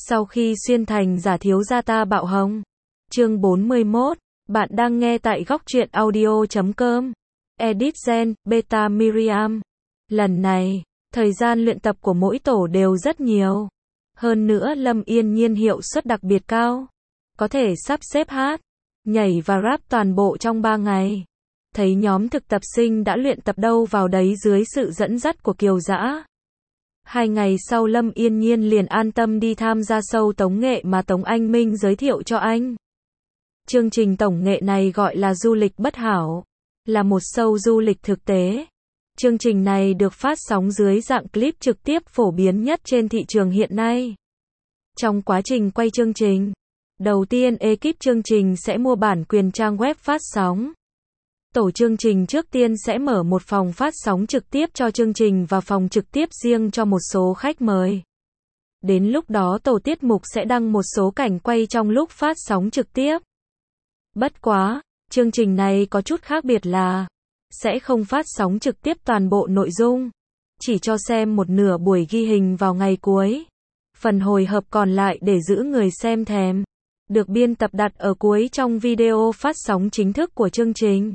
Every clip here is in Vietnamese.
Sau khi xuyên thành giả thiếu gia ta bạo hồng. Chương 41. Bạn đang nghe tại góc truyện audio.com. Edit Gen, Beta Miriam. Lần này, thời gian luyện tập của mỗi tổ đều rất nhiều. Hơn nữa Lâm Yên Nhiên hiệu suất đặc biệt cao. Có thể sắp xếp hát, nhảy và rap toàn bộ trong 3 ngày. Thấy nhóm thực tập sinh đã luyện tập đâu vào đấy dưới sự dẫn dắt của Kiều Dã. 2 ngày sau Lâm Yên Nhiên liền an tâm đi tham gia show tống nghệ mà Tống Anh Minh giới thiệu cho anh. Chương trình tổng nghệ này gọi là Du lịch bất hảo, là một show du lịch thực tế. Chương trình này được phát sóng dưới dạng clip trực tiếp phổ biến nhất trên thị trường hiện nay. Trong quá trình quay chương trình, đầu tiên ekip chương trình sẽ mua bản quyền trang web phát sóng. Tổ chương trình trước tiên sẽ mở một phòng phát sóng trực tiếp cho chương trình và phòng trực tiếp riêng cho một số khách mời. Đến lúc đó tổ tiết mục sẽ đăng một số cảnh quay trong lúc phát sóng trực tiếp. Bất quá, chương trình này có chút khác biệt là sẽ không phát sóng trực tiếp toàn bộ nội dung, chỉ cho xem một nửa buổi ghi hình vào ngày cuối. Phần hồi hợp còn lại để giữ người xem thèm, được biên tập đặt ở cuối trong video phát sóng chính thức của chương trình.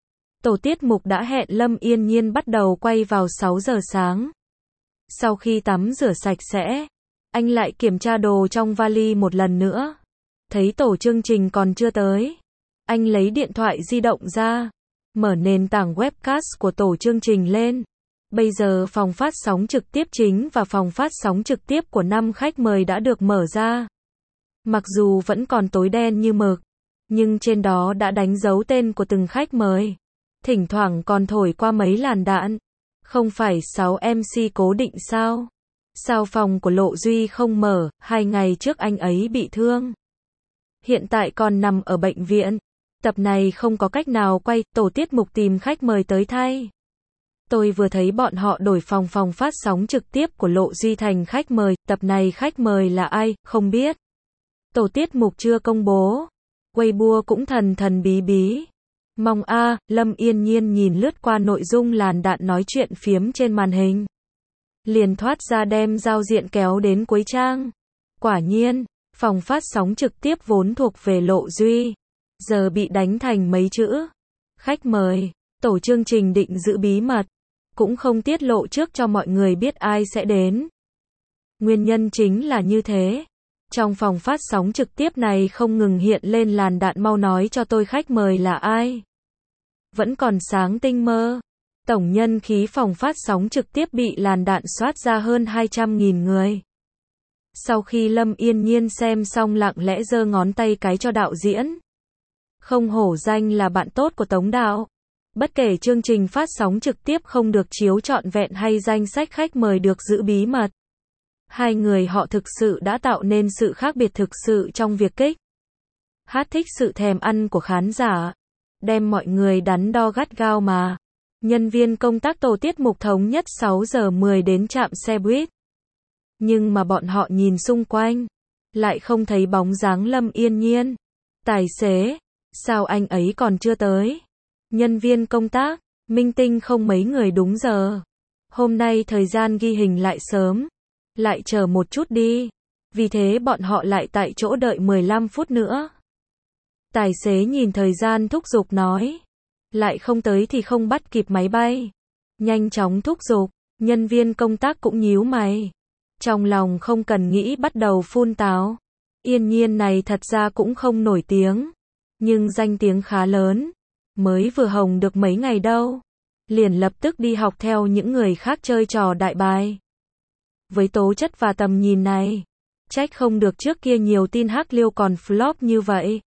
Tổ tiết mục đã hẹn Lâm Yên Nhiên bắt đầu quay vào 6 giờ sáng. Sau khi tắm rửa sạch sẽ, anh lại kiểm tra đồ trong vali một lần nữa. Thấy tổ chương trình còn chưa tới, anh lấy điện thoại di động ra, mở nền tảng webcast của tổ chương trình lên. Bây giờ phòng phát sóng trực tiếp chính và phòng phát sóng trực tiếp của 5 khách mời đã được mở ra. Mặc dù vẫn còn tối đen như mực, nhưng trên đó đã đánh dấu tên của từng khách mời. Thỉnh thoảng còn thổi qua mấy làn đạn. Không phải 6 MC cố định sao? Sao phòng của Lộ Duy không mở, 2 ngày trước anh ấy bị thương. Hiện tại còn nằm ở bệnh viện. Tập này không có cách nào quay, tổ tiết mục tìm khách mời tới thay. Tôi vừa thấy bọn họ đổi phòng phát sóng trực tiếp của Lộ Duy thành khách mời, tập này khách mời là ai, không biết. Tổ tiết mục chưa công bố. Weibo cũng thần bí bí. Mong Lâm Yên Nhiên nhìn lướt qua nội dung làn đạn nói chuyện phiếm trên màn hình. Liền thoát ra đem giao diện kéo đến cuối trang. Quả nhiên, phòng phát sóng trực tiếp vốn thuộc về Lộ Duy, giờ bị đánh thành mấy chữ. Khách mời, tổ chương trình định giữ bí mật, cũng không tiết lộ trước cho mọi người biết ai sẽ đến. Nguyên nhân chính là như thế. Trong phòng phát sóng trực tiếp này không ngừng hiện lên làn đạn mau nói cho tôi khách mời là ai. Vẫn còn sáng tinh mơ. Tổng nhân khí phòng phát sóng trực tiếp bị làn đạn soát ra hơn 200.000 người. Sau khi Lâm Yên Nhiên xem xong lặng lẽ giơ ngón tay cái cho đạo diễn. Không hổ danh là bạn tốt của Tống đạo. Bất kể chương trình phát sóng trực tiếp không được chiếu trọn vẹn hay danh sách khách mời được giữ bí mật. Hai người họ thực sự đã tạo nên sự khác biệt thực sự trong việc kích thích sự thèm ăn của khán giả. Đem mọi người đắn đo gắt gao mà. Nhân viên công tác tổ tiết mục thống nhất 6 giờ 10 đến trạm xe buýt. Nhưng mà bọn họ nhìn xung quanh, lại không thấy bóng dáng Lâm Yên Nhiên. Tài xế, sao anh ấy còn chưa tới? Nhân viên công tác, minh tinh không mấy người đúng giờ. Hôm nay thời gian ghi hình lại sớm. Lại chờ một chút đi. Vì thế bọn họ lại tại chỗ đợi 15 phút nữa. Tài xế nhìn thời gian thúc giục nói. Lại không tới thì không bắt kịp máy bay. Nhanh chóng thúc giục. Nhân viên công tác cũng nhíu mày. Trong lòng không cần nghĩ bắt đầu phun táo. Yên Nhiên này thật ra cũng không nổi tiếng. Nhưng danh tiếng khá lớn. Mới vừa hồng được mấy ngày đâu. Liền lập tức đi học theo những người khác chơi trò đại bài. Với tố chất và tầm nhìn này, trách không được trước kia nhiều tin hắc liêu còn flop như vậy.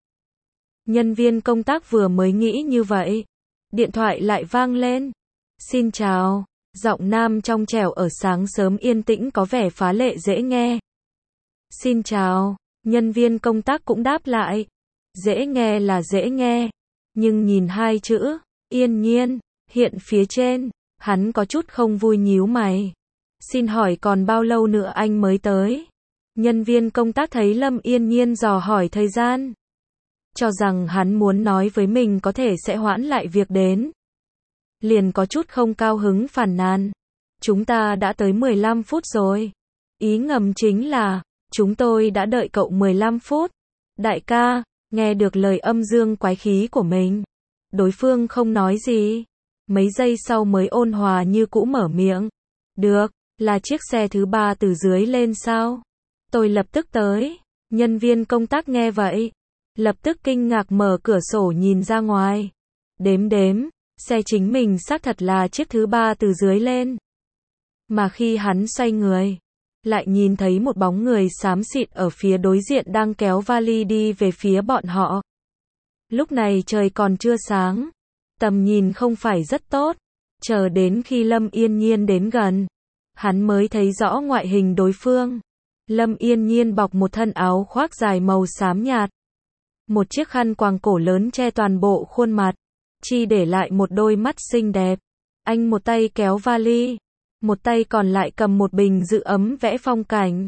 Nhân viên công tác vừa mới nghĩ như vậy, điện thoại lại vang lên. Xin chào, giọng nam trong trẻo ở sáng sớm yên tĩnh có vẻ phá lệ dễ nghe. Xin chào, nhân viên công tác cũng đáp lại. Dễ nghe là dễ nghe, nhưng nhìn hai chữ, Yên Nhiên, hiện phía trên, hắn có chút không vui nhíu mày. Xin hỏi còn bao lâu nữa anh mới tới? Nhân viên công tác thấy Lâm Yên Nhiên dò hỏi thời gian. Cho rằng hắn muốn nói với mình có thể sẽ hoãn lại việc đến. Liền có chút không cao hứng phàn nàn. Chúng ta đã tới 15 phút rồi. Ý ngầm chính là, Chúng tôi đã đợi cậu 15 phút. Đại ca, nghe được lời âm dương quái khí của mình. Đối phương không nói gì. Mấy giây sau mới ôn hòa như cũ mở miệng. Được, là chiếc xe thứ 3 từ dưới lên sao? Tôi lập tức tới. Nhân viên công tác nghe vậy. Lập tức kinh ngạc mở cửa sổ nhìn ra ngoài. Đếm, xe chính mình xác thật là chiếc thứ 3 từ dưới lên. Mà khi hắn xoay người, lại nhìn thấy một bóng người xám xịt ở phía đối diện đang kéo vali đi về phía bọn họ. Lúc này trời còn chưa sáng, tầm nhìn không phải rất tốt, chờ đến khi Lâm Yên Nhiên đến gần, hắn mới thấy rõ ngoại hình đối phương. Lâm Yên Nhiên bọc một thân áo khoác dài màu xám nhạt, một chiếc khăn quàng cổ lớn che toàn bộ khuôn mặt, chỉ để lại một đôi mắt xinh đẹp. Anh một tay kéo vali, một tay còn lại cầm một bình giữ ấm vẽ phong cảnh.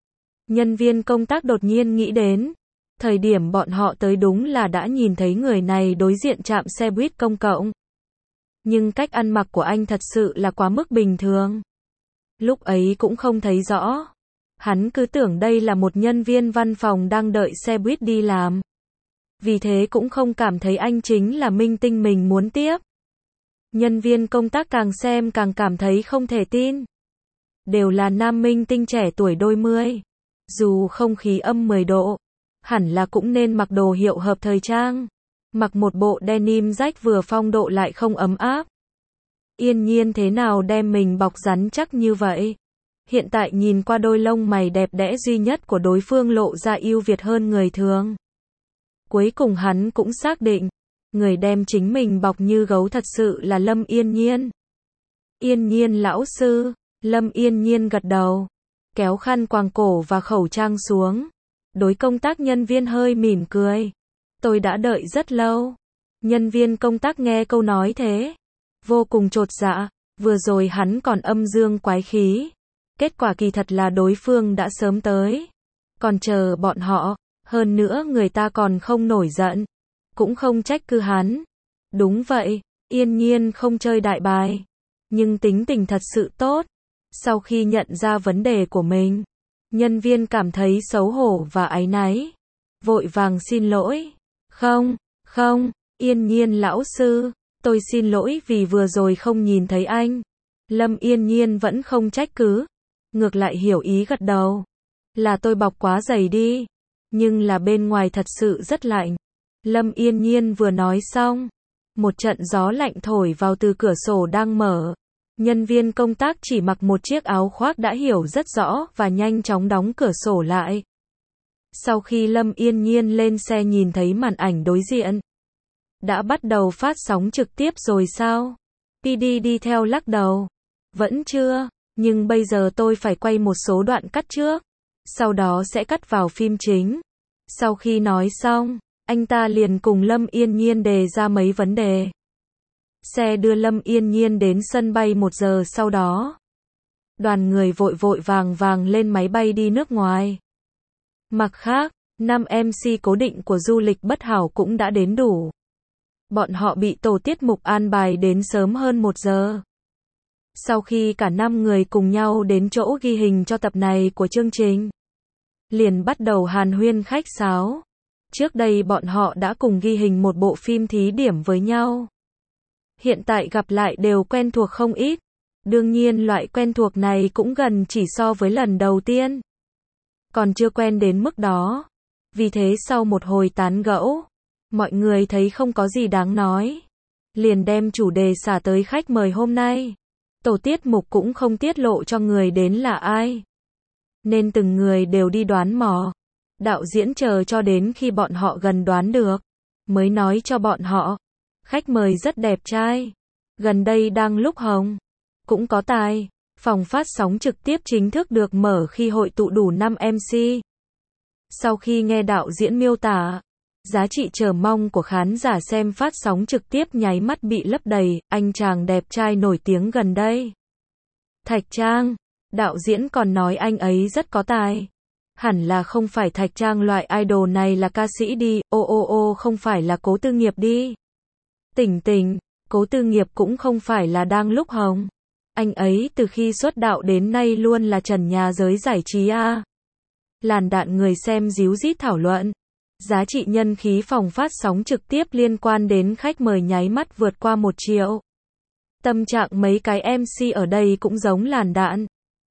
Nhân viên công tác đột nhiên nghĩ đến, thời điểm bọn họ tới đúng là đã nhìn thấy người này đối diện trạm xe buýt công cộng. Nhưng cách ăn mặc của anh thật sự là quá mức bình thường. Lúc ấy cũng không thấy rõ. Hắn cứ tưởng đây là một nhân viên văn phòng đang đợi xe buýt đi làm. Vì thế cũng không cảm thấy anh chính là minh tinh mình muốn tiếp. Nhân viên công tác càng xem càng cảm thấy không thể tin. Đều là nam minh tinh trẻ tuổi đôi mươi. Dù không khí âm 10 độ, hẳn là cũng nên mặc đồ hiệu hợp thời trang. Mặc một bộ denim rách vừa phong độ lại không ấm áp. Yên Nhiên thế nào đem mình bọc rắn chắc như vậy? Hiện tại nhìn qua đôi lông mày đẹp đẽ duy nhất của đối phương lộ ra ưu việt hơn người thường. Cuối cùng hắn cũng xác định, người đem chính mình bọc như gấu thật sự là Lâm Yên Nhiên. Yên Nhiên lão sư, Lâm Yên Nhiên gật đầu, kéo khăn quàng cổ và khẩu trang xuống. Đối công tác nhân viên hơi mỉm cười. Tôi đã đợi rất lâu. Nhân viên công tác nghe câu nói thế, vô cùng chột dạ, vừa rồi hắn còn âm dương quái khí. Kết quả kỳ thật là đối phương đã sớm tới. Còn chờ bọn họ, hơn nữa người ta còn không nổi giận. Cũng không trách cứ hắn. Đúng vậy, Yên Nhiên không chơi đại bài. Nhưng tính tình thật sự tốt. Sau khi nhận ra vấn đề của mình, nhân viên cảm thấy xấu hổ và áy náy. Vội vàng xin lỗi. Không, Yên Nhiên lão sư, tôi xin lỗi vì vừa rồi không nhìn thấy anh. Lâm Yên Nhiên vẫn không trách cứ. Ngược lại hiểu ý gật đầu. Là tôi bọc quá dày đi. Nhưng là bên ngoài thật sự rất lạnh. Lâm Yên Nhiên vừa nói xong, một trận gió lạnh thổi vào từ cửa sổ đang mở. Nhân viên công tác chỉ mặc một chiếc áo khoác đã hiểu rất rõ và nhanh chóng đóng cửa sổ lại. Sau khi Lâm Yên Nhiên lên xe nhìn thấy màn ảnh đối diện, đã bắt đầu phát sóng trực tiếp rồi sao? PD đi theo lắc đầu. Vẫn chưa, nhưng bây giờ tôi phải quay một số đoạn cắt trước, sau đó sẽ cắt vào phim chính. Sau khi nói xong, anh ta liền cùng Lâm Yên Nhiên đề ra mấy vấn đề. Xe đưa Lâm Yên Nhiên đến sân bay 1 giờ sau đó. Đoàn người vội vàng lên máy bay đi nước ngoài. Mặt khác, 5 MC cố định của du lịch bất hảo cũng đã đến đủ. Bọn họ bị tổ tiết mục an bài đến sớm hơn 1 giờ. Sau khi cả 5 người cùng nhau đến chỗ ghi hình cho tập này của chương trình, liền bắt đầu hàn huyên khách sáo. Trước đây bọn họ đã cùng ghi hình một bộ phim thí điểm với nhau. Hiện tại gặp lại đều quen thuộc không ít. Đương nhiên loại quen thuộc này cũng gần chỉ so với lần đầu tiên. Còn chưa quen đến mức đó. Vì thế sau một hồi tán gẫu, mọi người thấy không có gì đáng nói. Liền đem chủ đề xả tới khách mời hôm nay. Tổ tiết mục cũng không tiết lộ cho người đến là ai. Nên từng người đều đi đoán mò. Đạo diễn chờ cho đến khi bọn họ gần đoán được, mới nói cho bọn họ. Khách mời rất đẹp trai. Gần đây đang lúc hồng. Cũng có tài. Phòng phát sóng trực tiếp chính thức được mở khi hội tụ đủ 5 MC. Sau khi nghe đạo diễn miêu tả, giá trị chờ mong của khán giả xem phát sóng trực tiếp nháy mắt bị lấp đầy. Anh chàng đẹp trai nổi tiếng gần đây, Thạch Trang. Đạo diễn còn nói anh ấy rất có tài. Hẳn là không phải Thạch Trang loại idol này là ca sĩ đi. Ô không phải là Cố Tư Nghiệp đi. Tỉnh, Cố Tư Nghiệp cũng không phải là đang lúc hồng. Anh ấy từ khi xuất đạo đến nay luôn là trần nhà giới giải trí à. Làn đạn người xem ríu rít thảo luận. Giá trị nhân khí phòng phát sóng trực tiếp liên quan đến khách mời nháy mắt vượt qua 1 triệu. Tâm trạng mấy cái MC ở đây cũng giống làn đạn.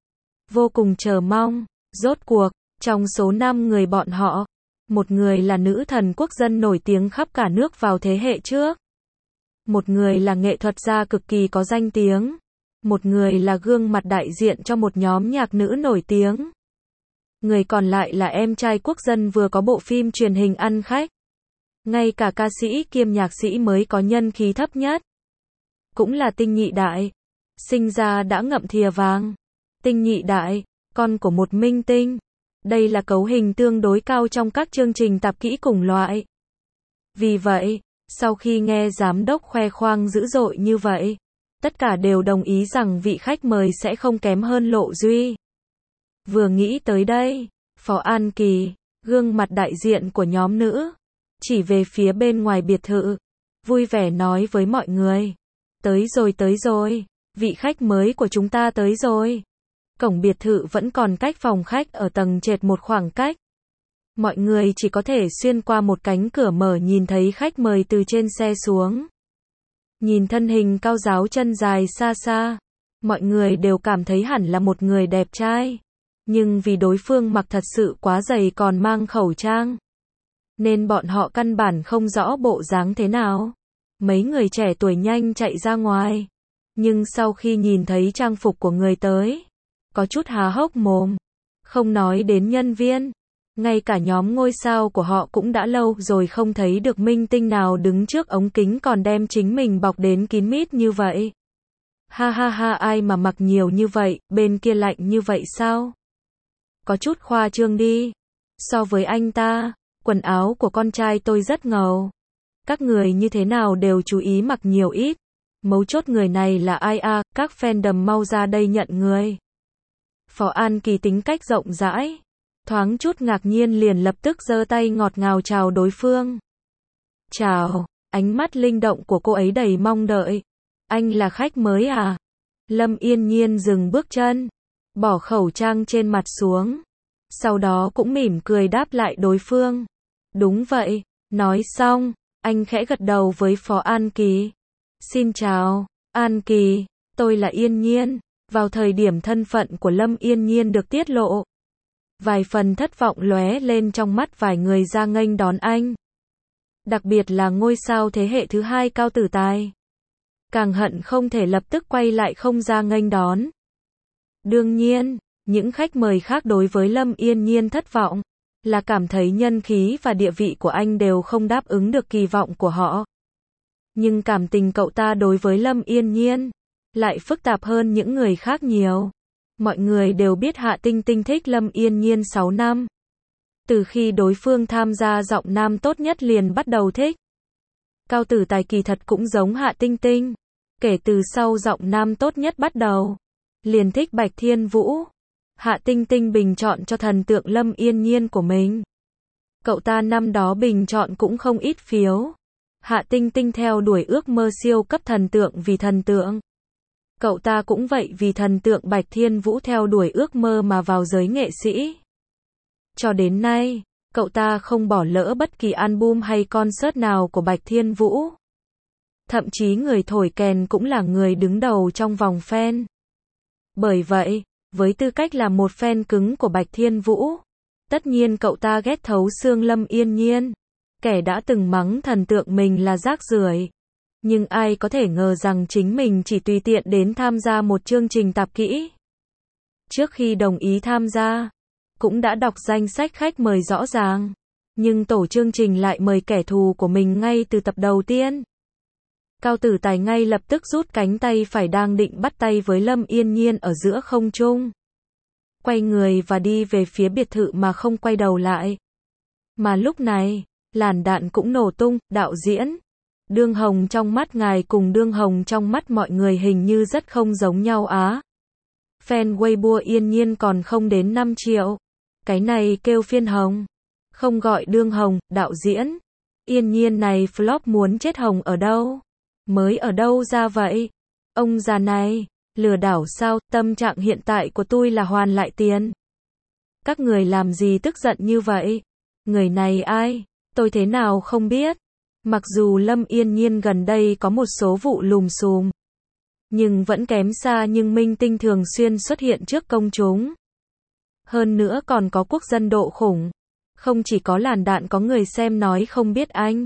Vô cùng chờ mong. Rốt cuộc, trong số 5 người bọn họ, một người là nữ thần quốc dân nổi tiếng khắp cả nước vào thế hệ trước. Một người là nghệ thuật gia cực kỳ có danh tiếng. Một người là gương mặt đại diện cho một nhóm nhạc nữ nổi tiếng. Người còn lại là em trai quốc dân vừa có bộ phim truyền hình ăn khách. Ngay cả ca sĩ kiêm nhạc sĩ mới có nhân khí thấp nhất. Cũng là Tinh Nhị Đại. Sinh ra đã ngậm thìa vàng. Tinh Nhị Đại, con của một minh tinh. Đây là cấu hình tương đối cao trong các chương trình tạp kỹ cùng loại. Vì vậy, sau khi nghe giám đốc khoe khoang dữ dội như vậy, tất cả đều đồng ý rằng vị khách mời sẽ không kém hơn Lộ Duy. Vừa nghĩ tới đây, Phó An Kỳ, gương mặt đại diện của nhóm nữ, chỉ về phía bên ngoài biệt thự, vui vẻ nói với mọi người. Tới rồi, vị khách mới của chúng ta tới rồi. Cổng biệt thự vẫn còn cách phòng khách ở tầng trệt một khoảng cách. Mọi người chỉ có thể xuyên qua một cánh cửa mở nhìn thấy khách mời từ trên xe xuống. Nhìn thân hình cao ráo chân dài xa xa, mọi người đều cảm thấy hẳn là một người đẹp trai. Nhưng vì đối phương mặc thật sự quá dày còn mang khẩu trang, nên bọn họ căn bản không rõ bộ dáng thế nào. Mấy người trẻ tuổi nhanh chạy ra ngoài. Nhưng sau khi nhìn thấy trang phục của người tới, có chút há hốc mồm. Không nói đến nhân viên, ngay cả nhóm ngôi sao của họ cũng đã lâu rồi không thấy được minh tinh nào đứng trước ống kính còn đem chính mình bọc đến kín mít như vậy. Ha ha ha, ai mà mặc nhiều như vậy, bên kia lạnh như vậy sao? Có chút khoa trương đi. So với anh ta, quần áo của con trai tôi rất ngầu. Các người như thế nào đều chú ý mặc nhiều ít. Mấu chốt người này là ai à, các fandom mau ra đây nhận người. Phó An Kỳ tính cách rộng rãi, thoáng chút ngạc nhiên liền lập tức giơ tay ngọt ngào chào đối phương. Chào, ánh mắt linh động của cô ấy đầy mong đợi. Anh là khách mới à? Lâm Yên Nhiên dừng bước chân, bỏ khẩu trang trên mặt xuống. Sau đó cũng mỉm cười đáp lại đối phương. Đúng vậy, nói xong, anh khẽ gật đầu với Phó An Kỳ. Xin chào, An Kỳ, tôi là Yên Nhiên. Vào thời điểm thân phận của Lâm Yên Nhiên được tiết lộ, vài phần thất vọng lóe lên trong mắt vài người ra nghênh đón anh. Đặc biệt là ngôi sao thế hệ thứ hai Cao Tử Tài. Càng hận không thể lập tức quay lại không ra nghênh đón. Đương nhiên, những khách mời khác đối với Lâm Yên Nhiên thất vọng, là cảm thấy nhân khí và địa vị của anh đều không đáp ứng được kỳ vọng của họ. Nhưng cảm tình cậu ta đối với Lâm Yên Nhiên lại phức tạp hơn những người khác nhiều. Mọi người đều biết Hạ Tinh Tinh thích Lâm Yên Nhiên 6 năm. Từ khi đối phương tham gia Giọng Nam Tốt Nhất liền bắt đầu thích. Cao Tử Tài kỳ thật cũng giống Hạ Tinh Tinh. Kể từ sau Giọng Nam Tốt Nhất bắt đầu, liền thích Bạch Thiên Vũ. Hạ Tinh Tinh bình chọn cho thần tượng Lâm Yên Nhiên của mình. Cậu ta năm đó bình chọn cũng không ít phiếu. Hạ Tinh Tinh theo đuổi ước mơ siêu cấp thần tượng vì thần tượng. Cậu ta cũng vậy vì thần tượng Bạch Thiên Vũ theo đuổi ước mơ mà vào giới nghệ sĩ. Cho đến nay, cậu ta không bỏ lỡ bất kỳ album hay concert nào của Bạch Thiên Vũ. Thậm chí người thổi kèn cũng là người đứng đầu trong vòng fan. Bởi vậy, với tư cách là một fan cứng của Bạch Thiên Vũ, tất nhiên cậu ta ghét thấu xương Lâm Yên Nhiên, kẻ đã từng mắng thần tượng mình là rác rưởi. Nhưng ai có thể ngờ rằng chính mình chỉ tùy tiện đến tham gia một chương trình tạp kỹ. Trước khi đồng ý tham gia, cũng đã đọc danh sách khách mời rõ ràng. Nhưng tổ chương trình lại mời kẻ thù của mình ngay từ tập đầu tiên. Cao Tử Tài ngay lập tức rút cánh tay phải đang định bắt tay với Lâm Yên Nhiên ở giữa không trung. Quay người và đi về phía biệt thự mà không quay đầu lại. Mà lúc này, làn đạn cũng nổ tung, đạo diễn. Đương Hồng trong mắt ngài cùng Đương Hồng trong mắt mọi người hình như rất không giống nhau á. Fan Weibo Yên Nhiên còn không đến 5 triệu. Cái này kêu phiên Hồng. Không gọi Đương Hồng, đạo diễn. Yên Nhiên này flop muốn chết Hồng ở đâu? Mới ở đâu ra vậy? Ông già này, lừa đảo sao? Tâm trạng hiện tại của tôi là hoàn lại tiền. Các người làm gì tức giận như vậy? Người này ai? Tôi thế nào không biết. Mặc dù Lâm Yên Nhiên gần đây có một số vụ lùm xùm, nhưng vẫn kém xa nhưng minh tinh thường xuyên xuất hiện trước công chúng. Hơn nữa còn có quốc dân độ khủng. Không chỉ có làn đạn có người xem nói không biết anh.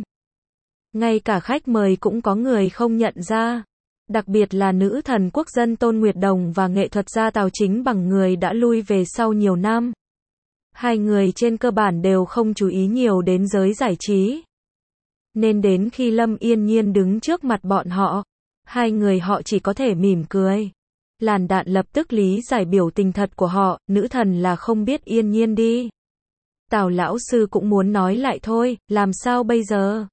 Ngay cả khách mời cũng có người không nhận ra. Đặc biệt là nữ thần quốc dân Tôn Nguyệt Đồng và nghệ thuật gia Tào Chính Bằng người đã lui về sau nhiều năm. Hai người trên cơ bản đều không chú ý nhiều đến giới giải trí. Nên đến khi Lâm Yên Nhiên đứng trước mặt bọn họ, hai người họ chỉ có thể mỉm cười. Làn đạn lập tức lý giải biểu tình thật của họ, nữ thần là không biết Yên Nhiên đi. Tào lão sư cũng muốn nói lại thôi, làm sao bây giờ?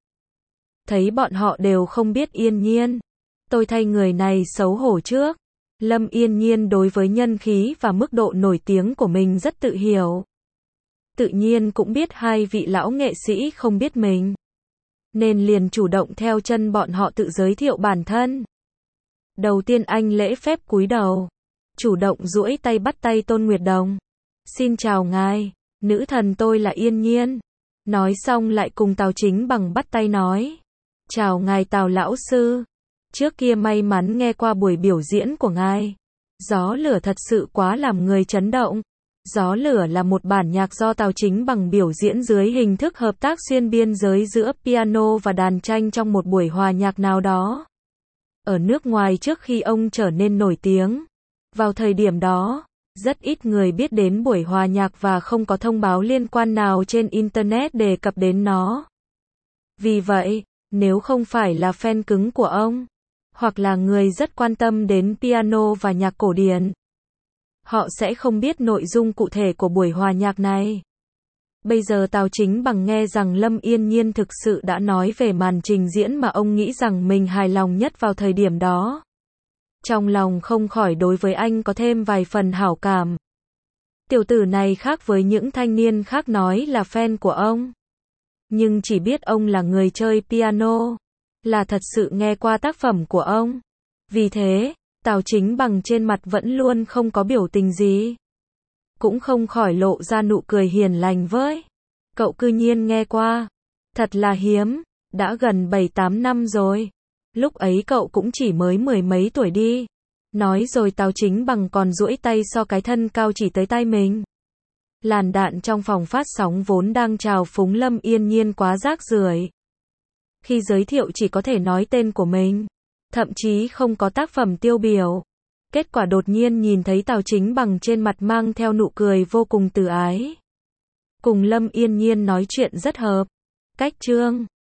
Thấy bọn họ đều không biết Yên Nhiên. Tôi thay người này xấu hổ trước. Lâm Yên Nhiên đối với nhân khí và mức độ nổi tiếng của mình rất tự hiểu. Tự nhiên cũng biết hai vị lão nghệ sĩ không biết mình. Nên liền chủ động theo chân bọn họ tự giới thiệu bản thân. Đầu tiên anh lễ phép cúi đầu. Chủ động duỗi tay bắt tay Tôn Nguyệt Đồng. Xin chào ngài, nữ thần tôi là Yên Nhiên. Nói xong lại cùng Tào Chính Bằng bắt tay nói. Chào ngài Tào lão sư. Trước kia may mắn nghe qua buổi biểu diễn của ngài. Gió lửa thật sự quá làm người chấn động. Gió lửa là một bản nhạc do Tào Chính Bằng biểu diễn dưới hình thức hợp tác xuyên biên giới giữa piano và đàn tranh trong một buổi hòa nhạc nào đó. Ở nước ngoài trước khi ông trở nên nổi tiếng. Vào thời điểm đó, rất ít người biết đến buổi hòa nhạc và không có thông báo liên quan nào trên Internet đề cập đến nó. Vì vậy, nếu không phải là fan cứng của ông, hoặc là người rất quan tâm đến piano và nhạc cổ điển, họ sẽ không biết nội dung cụ thể của buổi hòa nhạc này. Bây giờ Tào Chính Bằng nghe rằng Lâm Yên Nhiên thực sự đã nói về màn trình diễn mà ông nghĩ rằng mình hài lòng nhất vào thời điểm đó. Trong lòng không khỏi đối với anh có thêm vài phần hảo cảm. Tiểu tử này khác với những thanh niên khác nói là fan của ông. Nhưng chỉ biết ông là người chơi piano, là thật sự nghe qua tác phẩm của ông. Vì thế, Tào Chính Bằng trên mặt vẫn luôn không có biểu tình gì. Cũng không khỏi lộ ra nụ cười hiền lành với. Cậu cư nhiên nghe qua. Thật là hiếm, đã gần 7-8 năm rồi. Lúc ấy cậu cũng chỉ mới 10 mấy tuổi đi. Nói rồi Tào Chính Bằng còn duỗi tay so cái thân cao chỉ tới tay mình. Làn đạn trong phòng phát sóng vốn đang trào phúng Lâm Yên Nhiên quá rác rưởi. Khi giới thiệu chỉ có thể nói tên của mình. Thậm chí không có tác phẩm tiêu biểu. Kết quả đột nhiên nhìn thấy Tào Chính Bằng trên mặt mang theo nụ cười vô cùng từ ái. Cùng Lâm Yên Nhiên nói chuyện rất hợp. Cách chương